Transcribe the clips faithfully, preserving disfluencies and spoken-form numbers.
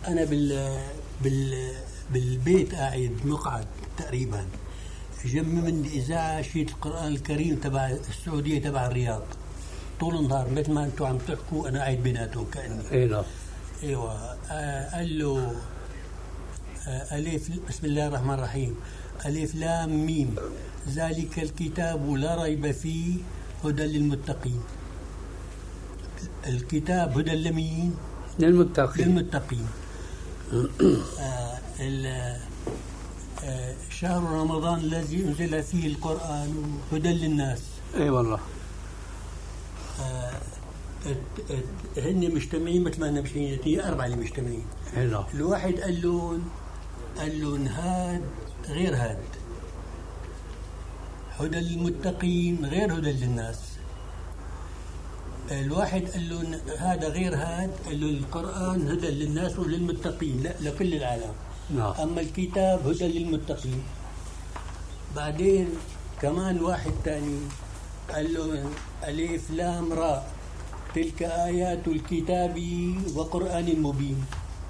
أنا بال بال بالبيت قاعد مقعد تقريبا، جنب مني إذاعة شيء القرآن الكريم تبع السعودية تبع الرياض، طول النهار مثل ما أنتم عم تحكوا أنا قاعد بيناتهم كأني. اي نعم. ايوه. آه قال له آه ألف، بسم الله الرحمن الرحيم، ألف لام ميم ذلك الكتاب لا ريب فيه هدى للمتقين. الكتاب هدى لمين؟ للمتقين. للمتقين. آه آه شهر رمضان الذي أنزل فيه القرآن هدى للناس. اي والله. آه هن مجتمعين مثل ما احنا مجتمعين، هي أربعة اللي مجتمعين. هلا. الواحد قال له قال له هاد غير هاد، هدى للمتقين غير هدى للناس. الواحد قال له هذا غير هاد، قال له القرآن هدى للناس وللمتقين، لا لكل العالم. نعم. أما الكتاب هدى للمتقين. بعدين كمان واحد ثاني قال له ألف لام راء تلك آيات الكتاب وقرآن مبين.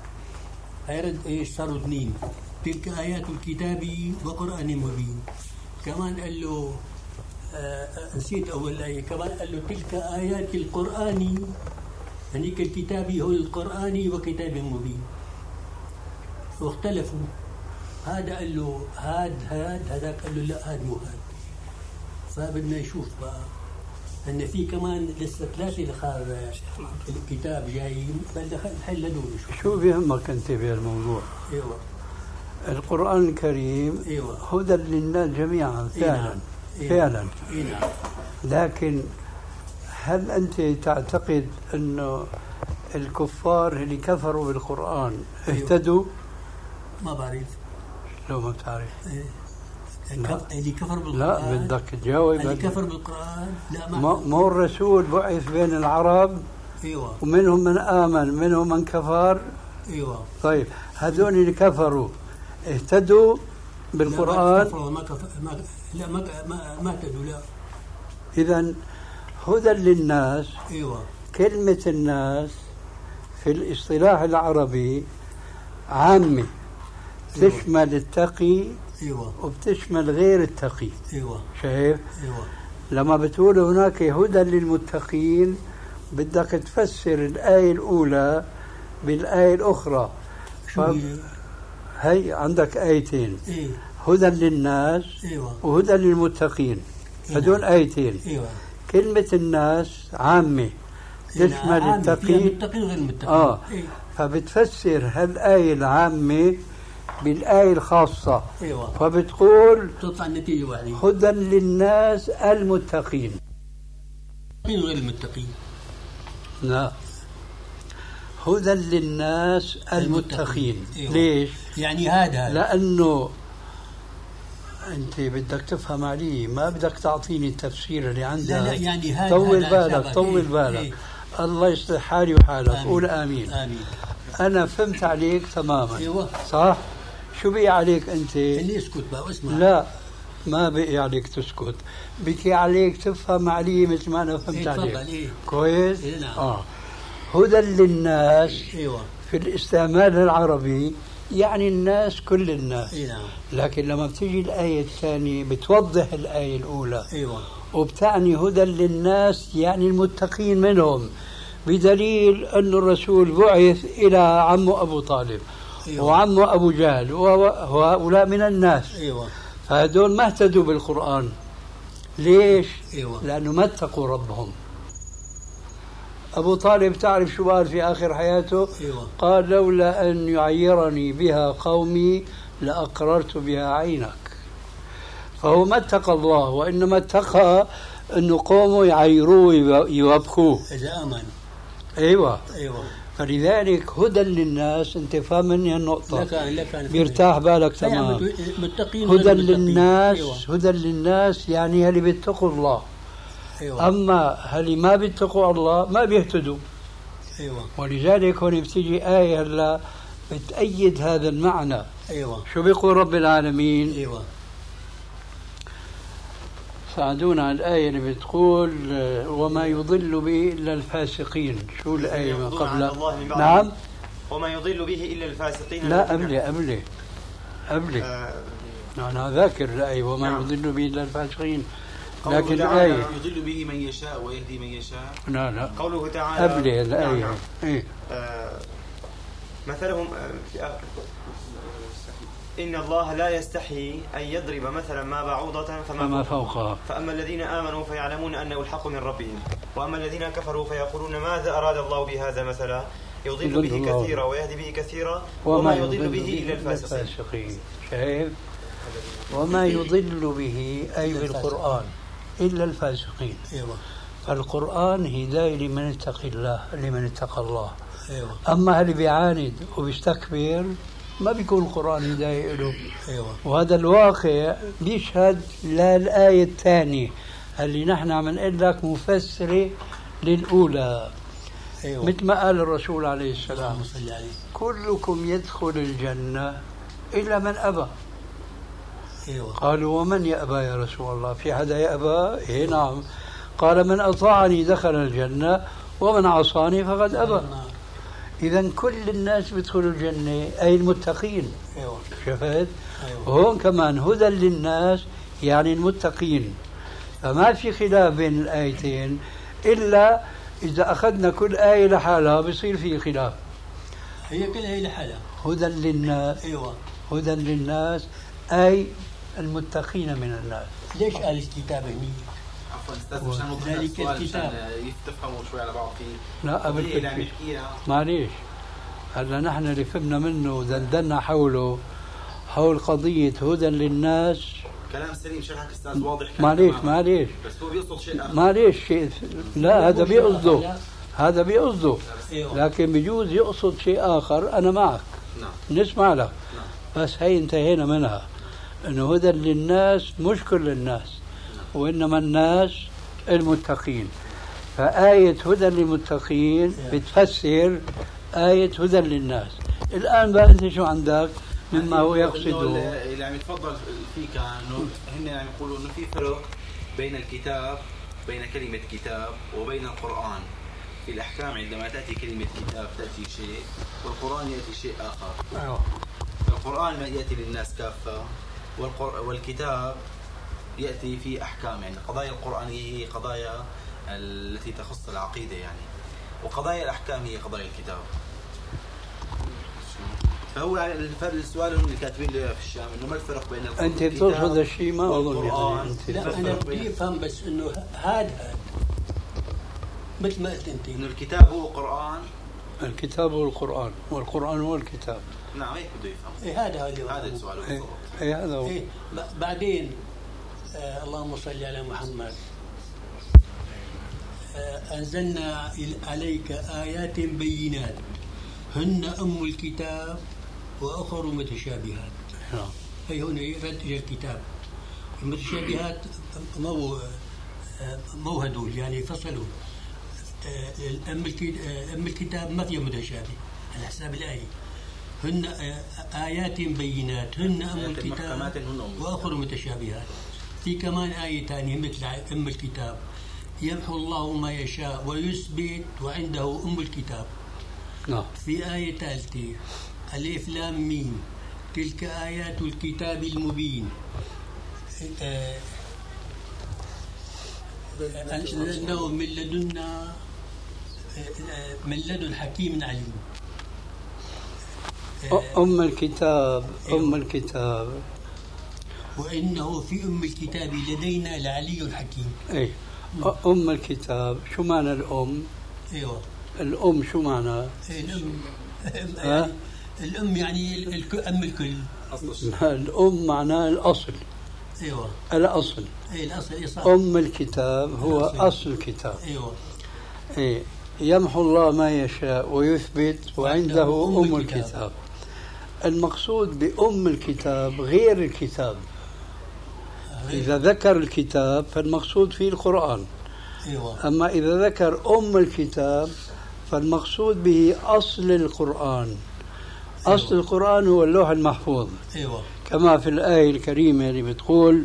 هيرد ايش صاروا اثنين، تلك آيات الكتاب وقرآن مبين. كمان قال له آه نسيت أول آية، كمان قال له تلك آيات القرآن، هنيك الكتاب هو القرآن وكتاب مبين. واختلفوا، هذا قال له هاد هاد، هذاك قال له لا هاد مو هاد. فبدنا نشوف بقى ان في كمان لسه ثلاثه لخار الكتاب جايين، بدنا نحل هدول. شو بيهمك انت بهالموضوع؟ ايوه. القرآن الكريم ايوه هدى للناس جميعا فعلا. إيه فعلا. إيه نعم. لكن هل انت تعتقد انه الكفار اللي كفروا بالقرآن اهتدوا؟ ما بعرف. لو ما بتعرف. إيه. اللي كفر بالقرآن لا بدك تجاوب. اللي كفر بالقرآن لا ما مو الرسول بعث بين العرب. ايوه. ومنهم من آمن منهم من كفر. ايوه. طيب هذول اللي كفروا اهتدوا بالقرآن؟ لا ما كفر ما لا ما ما, ما اهتدوا لا. إذن هدى للناس. ايوه. كلمة الناس في الاصطلاح العربي عامة، تشمل التقي ايوه وبتشمل غير التقي. ايوه. شايف؟ ايوه. لما بتقول هناك هدى للمتقين بدك تفسر الآية الأولى بالآية الأخرى. شو هي؟ هي عندك آيتين. إيه؟ هدى للناس. ايوه. وهدى للمتقين. هدول آيتين. ايوه. كلمة الناس عامة تشمل إيه التقي. المتقين غير المتقين. اه إيه؟ فبتفسر هالآية العامة بالآية الخاصة. ايوه. فبتقول تطلع النتيجة واحدة، هدى للناس المتقين. غير المتقين. لا، هدى للناس المتقين. أيوة. ليش؟ يعني هذا لأنه أنت بدك تفهم علي، ما بدك تعطيني التفسير اللي عندك. لا لا يعني هذا طول هذا بالك طول إيه؟ بالك إيه؟ الله يصلح حالي وحالك. آمين. قول آمين. آمين. أنا فهمت عليك تماما. أيوة. صح؟ شو بقي عليك أنت؟ اللي اسكت بقى واسمع. لا ما بقي عليك تسكت، بقي عليك تفهم علي مثل ما أنا فهمت إيه عليك. إيه؟ كويس؟ إيه نعم. آه. هدى للناس. أيوة. في الاستعمال العربي يعني الناس كل الناس. إيه نعم. لكن لما بتجي الآية الثانية بتوضح الآية الأولى. أيوة. وبتعني هدى للناس يعني المتقين منهم، بدليل أن الرسول بعث إلى عمه أبو طالب. أيوة. وعمه أبو جهل وهؤلاء من الناس. أيوة. فهدول ما اهتدوا بالقرآن. ليش؟ أيوة. لأنه ما اتقوا ربهم. أبو طالب تعرف شو قال في آخر حياته؟ أيوة. قال لولا أن يعيرني بها قومي لأقررت بها عينك. فهو ما اتقى الله، وإنما اتقى أنه قومه يعيروه يوبخوه إذا آمن. أيوة. أيوة. فلذلك هدى للناس. انت فاهم مني النقطة؟ لكان لكان بيرتاح بالك تمام. هدى للناس. أيوة. هدى للناس يعني اللي بيتقوا الله. أيوة. أما اللي ما بيتقوا الله ما بيهتدوا. أيوة. ولذلك هون بتيجي آية هلا بتأيد هذا المعنى. أيوة. شو بيقول رب العالمين؟ أيوة. ساعدونا على الآية اللي بتقول وما يضل به إلا الفاسقين. شو الآية ما قبل؟ نعم. وما يضل به إلا الفاسقين. لا قبلي قبلي قبلي آه أنا ذاكر الآية وما نعم. يضل به إلا الفاسقين، لكن الآية يضل به من يشاء ويهدي من يشاء. لا لا قوله تعالى قبلي الآية نعم. إيه؟ آه مثلهم آه إن الله لا يستحي أن يضرب مثلا ما بعوضة فما فوقها، فأما الذين آمنوا فيعلمون أنه الحق من ربهم، وأما الذين كفروا فيقولون ماذا أراد الله بهذا مثلا يضل به كثيرا ويهدي به كثيرا وما يضل به إلا الفاسقين. شايف؟ وما يضل به أي بالقرآن إلا الفاسقين. فالقرآن هداية لمن اتقى الله لمن اتقى الله. أما اللي بيعاند وبيستكبر ما بيكون القرآن هداية له. وهذا الواقع بيشهد للآية الثانية اللي نحن عم نقول لك مفسرة للأولى. أيوة. مثل ما قال الرسول عليه السلام كلكم يدخل الجنة إلا من أبى. أيوة. قالوا ومن يأبى يا رسول الله؟ في حدا يأبى؟ إيه نعم. قال من أطاعني دخل الجنة ومن عصاني فقد أبى. إذن كل الناس بيدخلوا الجنة أي المتقين. أيوة. شفت؟ أيوة. وهون كمان هدى للناس يعني المتقين. فما في خلاف بين الآيتين إلا إذا أخذنا كل آية لحالها بصير فيه خلاف. هي كل آية لحالها هدى للناس. أيوة. هدى للناس أي المتقين من الناس. ليش قال الكتاب هني؟ عفوا استاذ مشان نوضح السؤال مشان يتفهموا شوي على بعض فيه. لا قبل كده معليش هلا نحن اللي فهمنا منه ودندنا حوله حول قضية هدى للناس. كلام سليم شرحك استاذ واضح. معليش معليش بس هو بيقصد شيء آخر. معليش شيء لا هذا بيقصده هذا بيقصده لكن بيجوز يقصد شيء آخر. أنا معك نعم. نسمع لك نعم. بس هي انتهينا منها إنه هدى للناس مش كل الناس وإنما الناس المتقين. فآية هدى للمتقين بتفسر آية هدى للناس. الآن بقى أنت شو عندك مما هو يقصده؟ اللي عم يتفضل فيك انه هن عم يقولوا انه في فرق بين الكتاب بين كلمة كتاب وبين القرآن في الأحكام. عندما تأتي كلمة كتاب تأتي شيء والقرآن يأتي شيء آخر. أيوة. القرآن يأتي للناس كافة والكتاب يأتي في أحكام. يعني قضايا القرآنية هي قضايا التي تخص العقيدة يعني، وقضايا الأحكام هي قضايا الكتاب. فهو السؤال اللي كاتبين لي في الشام انه ما الفرق بين القرآن انت بترفض الشيء ما اظن يعني. لا انا بدي افهم بس انه هذا مثل ما قلت انت انه الكتاب هو قرآن. الكتاب هو القرآن والقرآن هو الكتاب. نعم هيك بده يفهم. إيه هذا اللي هذا السؤال بالضبط. ايه هذا هو. إيه بعدين آه اللهم صل على محمد. آه أنزلنا عليك آيات بينات هن أم الكتاب وأخر متشابهات. هي هنا رد إلى الكتاب. المتشابهات مو مو هدول يعني فصلوا. أم الكتاب ما فيها متشابه على حساب الآية. هن آيات بينات هن أم الكتاب وأخر متشابهات. في كمان آية ثانية مثل أم الكتاب يمحو الله ما يشاء ويثبت وعنده أم الكتاب. نعم. في آية ثالثة ألف لام ميم تلك آيات الكتاب المبين أنزلناه من لدنا من لدن حكيم عليم. أم الكتاب أم الكتاب وإنه في أم الكتاب لدينا لعلي حكيم. أي أم الكتاب شو معنى الأم؟ أيوة الأم شو معنى؟ الأم يعني الأم يعني أم الكل. الأم معناه الأصل. أيوة الأصل. أي الأصل إصابة. أم الكتاب هو الأصل. أصل الكتاب. أيوة. إيه يمحو الله ما يشاء ويثبت وعنده أم, أم الكتاب. الكتاب. المقصود بأم الكتاب غير الكتاب. إذا ذكر الكتاب فالمقصود فيه القرآن. أيوة. أما إذا ذكر أم الكتاب فالمقصود به أصل القرآن. أيوة. أصل القرآن هو اللوح المحفوظ. أيوة. كما في الآية الكريمة اللي بتقول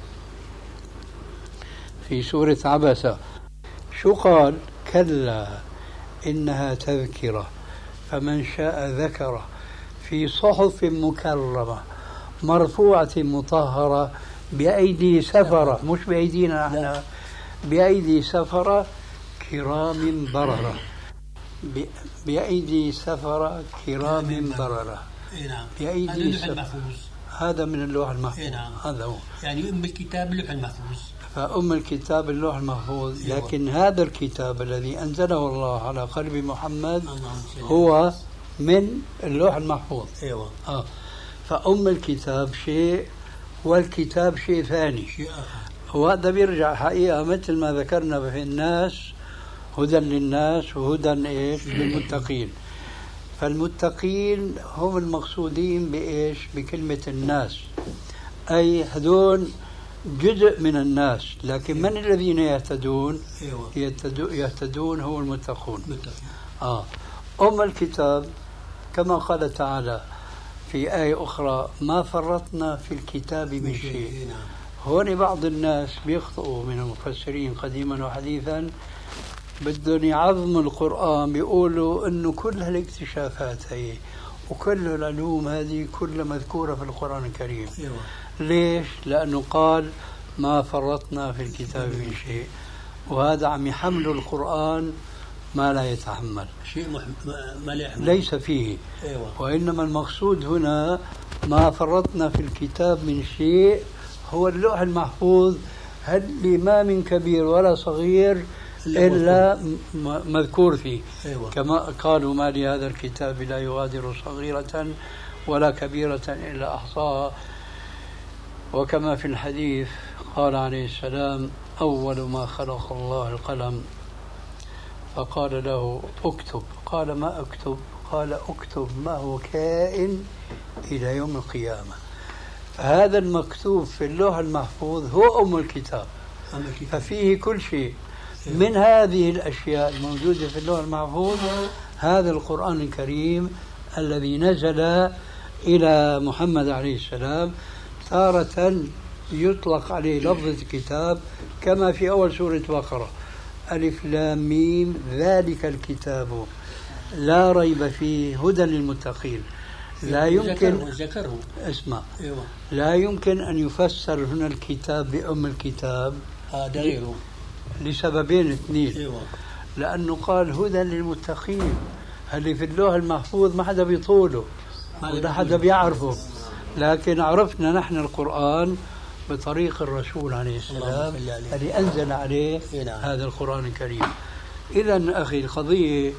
في سورة عبسة شو قال؟ كلا إنها تذكرة فمن شاء ذكره في صحف مكرمة مرفوعة مطهرة بأيدي سفرة، مش بأيدينا احنا، بأيدي سفرة كرام بررة، بأيدي سفرة كرام بررة، بأيدي سفرة. هذا من اللوح المحفوظ. هذا هو يعني أم الكتاب اللوح المحفوظ. فأم الكتاب اللوح المحفوظ. لكن هذا الكتاب الذي أنزله الله على قلب محمد هو من اللوح المحفوظ. أيوة. آه. فأم الكتاب شيء والكتاب شيء ثاني. شيء آخر. وهذا بيرجع حقيقة مثل ما ذكرنا في الناس هدى للناس وهدى إيش للمتقين. فالمتقين هم المقصودين بإيش بكلمة الناس، أي هذول جزء من الناس. لكن من الذين يهتدون؟ يهتدون, يهتدون هو المتقون. آه. أم الكتاب كما قال تعالى في آية أخرى ما فرطنا في الكتاب من شيء. هون بعض الناس بيخطئوا من المفسرين قديما وحديثا، بدهم يعظموا القرآن، بيقولوا إنه كل هالاكتشافات هي وكل العلوم هذه كلها مذكورة في القرآن الكريم. ليش؟ لأنه قال ما فرطنا في الكتاب من شيء، وهذا عم يحمل القرآن ما لا يتحمل، شيء مح... ما لا يحمل. ليس فيه. أيوة. وإنما المقصود هنا ما فرطنا في الكتاب من شيء هو اللوح المحفوظ، اللي ما من كبير ولا صغير إلا مذكور فيه. أيوة. كما قالوا ما لهذا الكتاب لا يغادر صغيرة ولا كبيرة إلا أحصاها. وكما في الحديث قال عليه السلام أول ما خلق الله القلم فقال له اكتب، قال ما اكتب؟ قال اكتب ما هو كائن إلى يوم القيامة. فهذا المكتوب في اللوح المحفوظ هو أم الكتاب، ففيه كل شيء. من هذه الأشياء الموجودة في اللوح المحفوظ هذا القرآن الكريم الذي نزل إلى محمد عليه السلام. تارة يطلق عليه لفظ الكتاب كما في أول سورة بقرة ألف لام ميم ذلك الكتاب لا ريب فيه هدى للمتقين. لا يمكن ذكره اسمع. أيوة. لا يمكن أن يفسر هنا الكتاب بأم الكتاب هذا غيره لسببين اثنين. أيوة. لأنه قال هدى للمتقين، اللي في اللوح المحفوظ ما حدا بيطوله ولا حدا بيعرفه، لكن عرفنا نحن القرآن بطريق الرسول عليه السلام الذي أنزل عليه هذا القرآن الكريم. إذن أخي القضية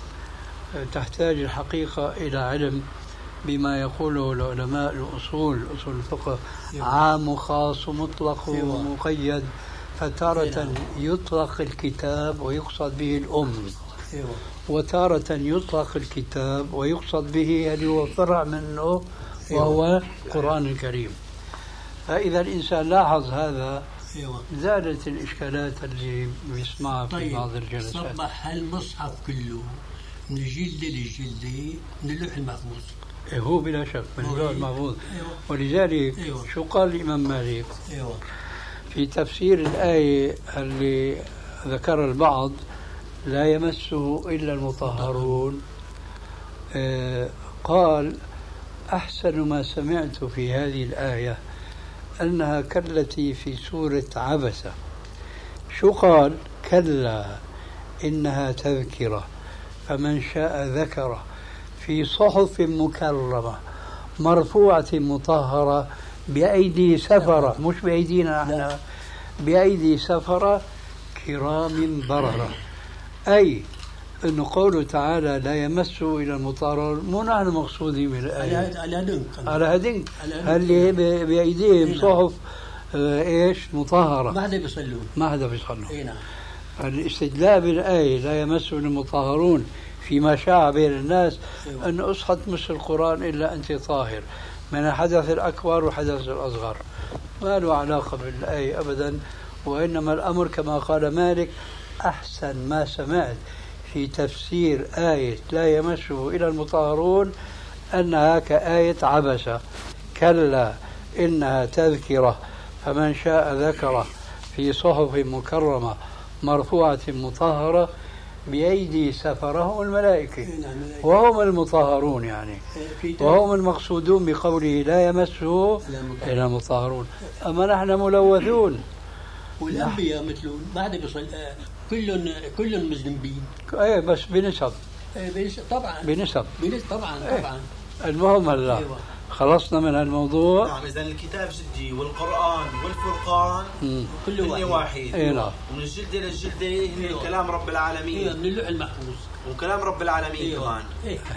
تحتاج الحقيقة إلى علم بما يقوله العلماء الأصول أصول الفقه، عام وخاص ومطلق ومقيد. فتارة يطلق الكتاب ويقصد به الأم، وتارة يطلق الكتاب ويقصد به اللي هو فرع منه وهو القرآن الكريم. فإذا الإنسان لاحظ هذا زادت الإشكالات اللي بيسمعها في طيب. بعض الجلسات. صبح المصحف كله من الجلدة للجلدة من اللوح المحفوظ. إيه هو بلا شك من اللوح المحفوظ. أيوة. ولذلك أيوة. شو قال الإمام مالك أيوة. في تفسير الآية اللي ذكر البعض لا يمسه إلا المطهرون؟ آه قال أحسن ما سمعت في هذه الآية أنها كالتي في سورة عبسة. شو قال؟ كلا إنها تذكرة فمن شاء ذكره في صحف مكرمة مرفوعة مطهرة بأيدي سفرة، مش بأيدينا احنا، بأيدي سفرة كرام بررة. أي أن قوله تعالى لا يمسه إلى المطهرون مو نحن مقصودين من الآية على هدنك على هدنك اللي بأيديهم صحف اه إيش مطهرة، ما حدا بيصلوا ما حدا بيصلوا. اي نعم. الاستدلال بالآية لا يمسه المطهرون فيما شاع بين الناس أيوة. أن أصحت مس القرآن إلا أنت طاهر من الحدث الأكبر وحدث الأصغر، ما له علاقة بالآية أبدا. وإنما الأمر كما قال مالك أحسن ما سمعت في تفسير آية لا يمسه إلى المطهرون أنها كآية عبسة. كلا إنها تذكرة فمن شاء ذكره في صحف مكرمة مرفوعة مطهرة بأيدي سفرهم الملائكة وهم المطهرون يعني، وهم المقصودون بقوله لا يمسه إلا المطهرون. أما نحن ملوثون، والأنبياء مثلون بعد بيصل كلهم كلهم مذنبين. ايه بس بنسب. ايه بنسب طبعا. بنسب. بنسب طبعا طبعا. ايه. المهم هلا أيوة. خلصنا من الموضوع. نعم. إذا الكتاب جدي والقرآن والفرقان كل واحد, واحد. ايه نعم. ومن الجلدة للجلدة من كلام رب العالمين. ايه من اللوح المحفوظ وكلام رب العالمين أيوة. كمان. إيه.